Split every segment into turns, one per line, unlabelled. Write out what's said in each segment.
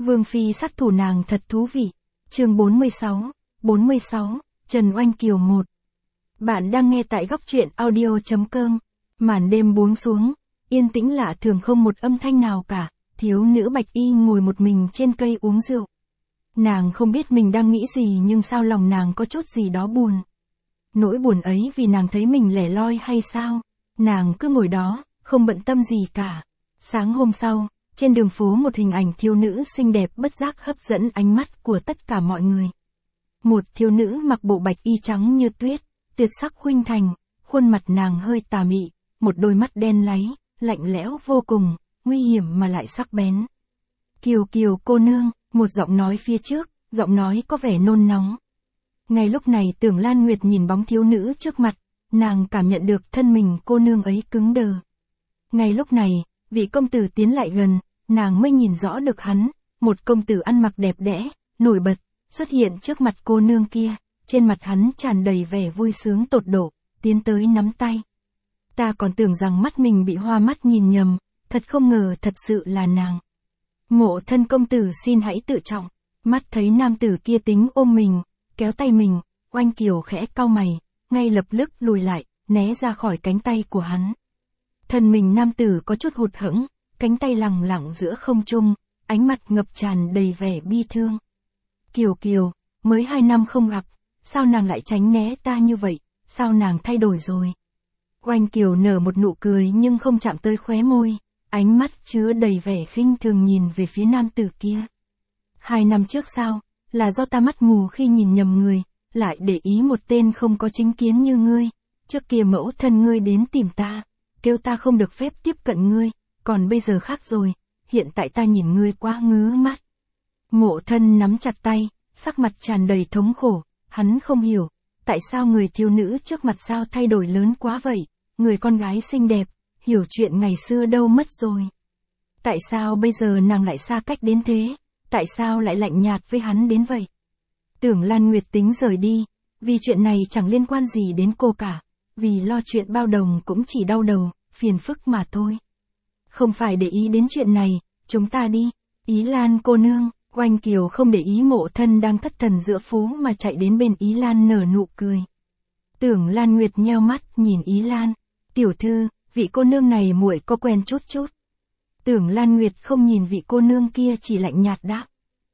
Vương phi sát thủ nàng thật thú vị. Chương 46, Trần Oanh Kiều 1. Bạn đang nghe tại góc truyện audio.com. Màn đêm buông xuống, yên tĩnh lạ thường không một âm thanh nào cả, thiếu nữ Bạch Y ngồi một mình trên cây uống rượu. Nàng không biết mình đang nghĩ gì nhưng sao lòng nàng có chút gì đó buồn. Nỗi buồn ấy vì nàng thấy mình lẻ loi hay sao? Nàng cứ ngồi đó, không bận tâm gì cả. Sáng hôm sau, trên đường phố một hình ảnh thiếu nữ xinh đẹp bất giác hấp dẫn ánh mắt của tất cả mọi người. Một thiếu nữ mặc bộ bạch y trắng như tuyết, tuyệt sắc khuynh thành, khuôn mặt nàng hơi tà mị, một đôi mắt đen láy, lạnh lẽo vô cùng, nguy hiểm mà lại sắc bén. Kiều Kiều cô nương, một giọng nói phía trước, giọng nói có vẻ nôn nóng. Ngay lúc này Tưởng Lan Nguyệt nhìn bóng thiếu nữ trước mặt, nàng cảm nhận được thân mình cô nương ấy cứng đờ. Ngay lúc này, vị công tử tiến lại gần, nàng mới nhìn rõ được hắn, một công tử ăn mặc đẹp đẽ, nổi bật, xuất hiện trước mặt cô nương kia, trên mặt hắn tràn đầy vẻ vui sướng tột độ, tiến tới nắm tay. Ta còn tưởng rằng mắt mình bị hoa mắt nhìn nhầm, thật không ngờ thật sự là nàng. Mộ thân công tử xin hãy tự trọng, mắt thấy nam tử kia tính ôm mình, kéo tay mình, Oanh Kiều khẽ cau mày, ngay lập tức lùi lại, né ra khỏi cánh tay của hắn. Thân mình nam tử có chút hụt hẫng, cánh tay lẳng lặng giữa không trung, ánh mặt ngập tràn đầy vẻ bi thương. Kiều Kiều, mới 2 năm không gặp, sao nàng lại tránh né ta như vậy, sao nàng thay đổi rồi? Oanh Kiều nở một nụ cười nhưng không chạm tới khóe môi, ánh mắt chứa đầy vẻ khinh thường nhìn về phía nam tử kia. 2 năm trước sao, là do ta mắt mù khi nhìn nhầm người, lại để ý một tên không có chính kiến như ngươi, trước kia mẫu thân ngươi đến tìm ta, kêu ta không được phép tiếp cận ngươi, còn bây giờ khác rồi, hiện tại ta nhìn ngươi quá ngứa mắt. Mộ thân nắm chặt tay, sắc mặt tràn đầy thống khổ, hắn không hiểu, tại sao người thiếu nữ trước mặt sao thay đổi lớn quá vậy, người con gái xinh đẹp, hiểu chuyện ngày xưa đâu mất rồi. Tại sao bây giờ nàng lại xa cách đến thế, tại sao lại lạnh nhạt với hắn đến vậy? Tưởng Lan Nguyệt tính rời đi, vì chuyện này chẳng liên quan gì đến cô cả, vì lo chuyện bao đồng cũng chỉ đau đầu, phiền phức mà thôi. Không phải để ý đến chuyện này, chúng ta đi, Ý Lan cô nương. Oanh Kiều không để ý mộ thân đang thất thần giữa phố mà chạy đến bên Ý Lan nở nụ cười. Tưởng Lan Nguyệt nheo mắt nhìn Ý Lan, tiểu thư, vị cô nương này muội có quen chút chút. Tưởng Lan Nguyệt không nhìn vị cô nương kia chỉ lạnh nhạt đáp.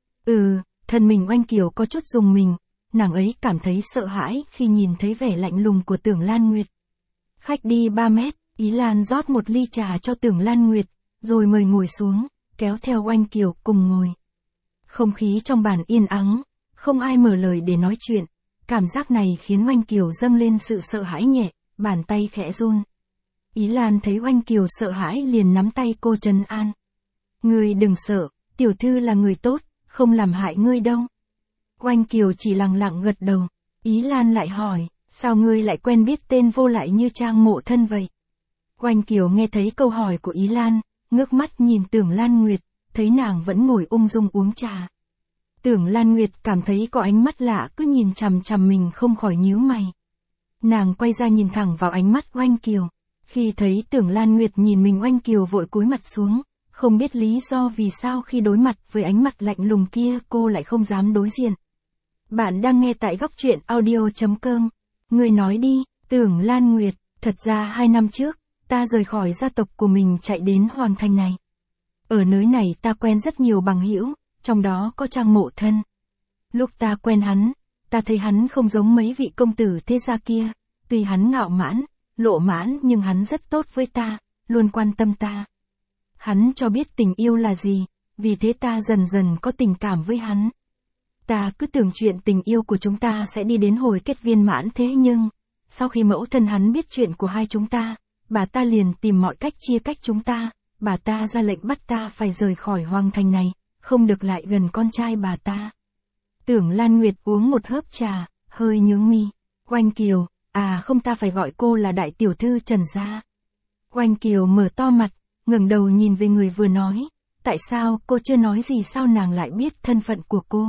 Thân mình Oanh Kiều có chút rùng mình, nàng ấy cảm thấy sợ hãi khi nhìn thấy vẻ lạnh lùng của Tưởng Lan Nguyệt. Khách đi 3 mét, Ý Lan rót một ly trà cho Tưởng Lan Nguyệt, rồi mời ngồi xuống, kéo theo Oanh Kiều cùng ngồi. Không khí trong bàn yên ắng, không ai mở lời để nói chuyện, cảm giác này khiến Oanh Kiều dâng lên sự sợ hãi nhẹ, bàn tay khẽ run. Ý Lan thấy Oanh Kiều sợ hãi liền nắm tay cô trấn an. Ngươi đừng sợ, tiểu thư là người tốt, không làm hại ngươi đâu. Oanh Kiều chỉ lặng lặng gật đầu, Ý Lan lại hỏi, sao ngươi lại quen biết tên vô lại như Trang mộ thân vậy? Oanh Kiều nghe thấy câu hỏi của Ý Lan, ngước mắt nhìn Tưởng Lan Nguyệt, thấy nàng vẫn ngồi ung dung uống trà. Tưởng Lan Nguyệt cảm thấy có ánh mắt lạ cứ nhìn chằm chằm mình không khỏi nhíu mày. Nàng quay ra nhìn thẳng vào ánh mắt Oanh Kiều. Khi thấy Tưởng Lan Nguyệt nhìn mình Oanh Kiều vội cúi mặt xuống, không biết lý do vì sao khi đối mặt với ánh mặt lạnh lùng kia cô lại không dám đối diện. Bạn đang nghe tại góc truyện audio.com. Người nói đi, Tưởng Lan Nguyệt, thật ra 2 năm trước, ta rời khỏi gia tộc của mình chạy đến Hoàng Thành này. Ở nơi này ta quen rất nhiều bằng hữu, trong đó có Trang mộ thân. Lúc ta quen hắn, ta thấy hắn không giống mấy vị công tử thế gia kia, tuy hắn ngạo mãn, lộ mãn nhưng hắn rất tốt với ta, luôn quan tâm ta. Hắn cho biết tình yêu là gì, vì thế ta dần dần có tình cảm với hắn. Ta cứ tưởng chuyện tình yêu của chúng ta sẽ đi đến hồi kết viên mãn thế nhưng, sau khi mẫu thân hắn biết chuyện của hai chúng ta, bà ta liền tìm mọi cách chia cách chúng ta. Bà ta ra lệnh bắt ta phải rời khỏi Hoàng Thành này, không được lại gần con trai bà ta. Tưởng Lan Nguyệt uống một hớp trà, hơi nhướng mi. Oanh Kiều, không ta phải gọi cô là đại tiểu thư Trần gia. Oanh Kiều mở to mặt, ngẩng đầu nhìn về người vừa nói. Tại sao cô chưa nói gì sao nàng lại biết thân phận của cô?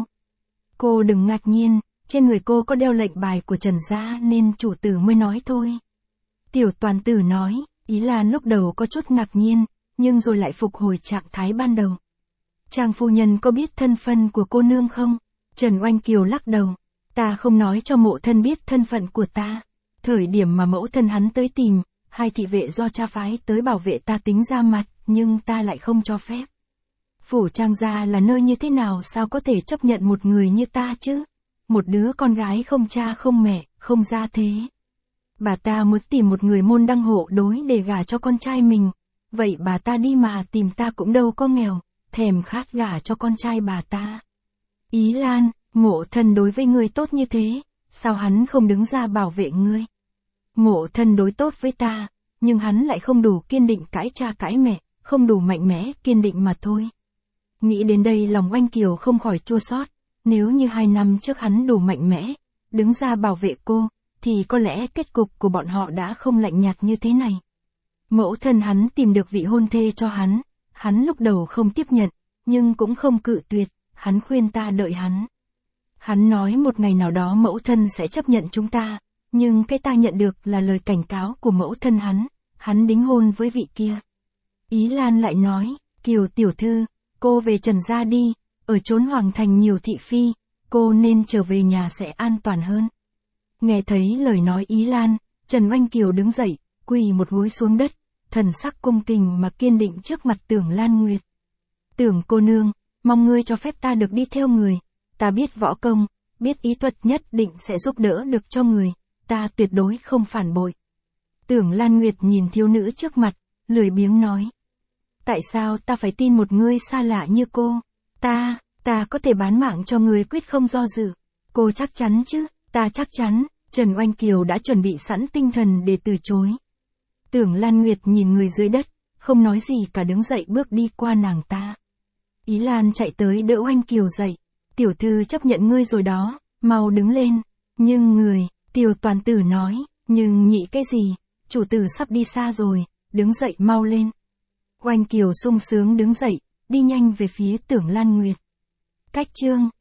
Cô đừng ngạc nhiên, trên người cô có đeo lệnh bài của Trần gia nên chủ tử mới nói thôi. Tiểu toàn tử nói, Ý Lan lúc đầu có chút ngạc nhiên, nhưng rồi lại phục hồi trạng thái ban đầu. Trang phu nhân có biết thân phận của cô nương không? Trần Oanh Kiều lắc đầu. Ta không nói cho mộ thân biết thân phận của ta. Thời điểm mà mẫu thân hắn tới tìm, hai thị vệ do cha phái tới bảo vệ ta tính ra mặt, nhưng ta lại không cho phép. Phủ Trang gia là nơi như thế nào, sao có thể chấp nhận một người như ta chứ? Một đứa con gái không cha không mẹ, không gia thế. Bà ta muốn tìm một người môn đăng hộ đối để gả cho con trai mình. Vậy bà ta đi mà tìm ta cũng đâu có nghèo, thèm khát gả cho con trai bà ta. Ý Lan, mộ thân đối với ngươi tốt như thế, sao hắn không đứng ra bảo vệ ngươi? Mộ thân đối tốt với ta, nhưng hắn lại không đủ kiên định cãi cha cãi mẹ, không đủ mạnh mẽ kiên định mà thôi. Nghĩ đến đây lòng Oanh Kiều không khỏi chua xót. Nếu như 2 năm trước hắn đủ mạnh mẽ, đứng ra bảo vệ cô, thì có lẽ kết cục của bọn họ đã không lạnh nhạt như thế này. Mẫu thân hắn tìm được vị hôn thê cho hắn lúc đầu không tiếp nhận, nhưng cũng không cự tuyệt, hắn khuyên ta đợi hắn. Hắn nói một ngày nào đó mẫu thân sẽ chấp nhận chúng ta, nhưng cái ta nhận được là lời cảnh cáo của mẫu thân hắn đính hôn với vị kia. Ý Lan lại nói, Kiều tiểu thư, cô về Trần gia đi, ở chốn hoàng thành nhiều thị phi, cô nên trở về nhà sẽ an toàn hơn. Nghe thấy lời nói Ý Lan, Trần Oanh Kiều đứng dậy, quỳ một gối xuống đất, thần sắc cung kính mà kiên định trước mặt Tưởng Lan Nguyệt. Tưởng cô nương, mong ngươi cho phép ta được đi theo người, ta biết võ công, biết ý thuật nhất định sẽ giúp đỡ được cho người, ta tuyệt đối không phản bội. Tưởng Lan Nguyệt nhìn thiếu nữ trước mặt, lười biếng nói. Tại sao ta phải tin một người xa lạ như cô? Ta có thể bán mạng cho người quyết không do dự. Cô chắc chắn chứ? Ta chắc chắn. Trần Oanh Kiều đã chuẩn bị sẵn tinh thần để từ chối. Tưởng Lan Nguyệt nhìn người dưới đất, không nói gì cả đứng dậy bước đi qua nàng ta. Ý Lan chạy tới đỡ Oanh Kiều dậy. Tiểu thư chấp nhận ngươi rồi đó, mau đứng lên. Nhưng người, Tiểu toàn tử nói, nhưng nhị cái gì, chủ tử sắp đi xa rồi, đứng dậy mau lên. Oanh Kiều sung sướng đứng dậy, đi nhanh về phía Tưởng Lan Nguyệt. Cách chương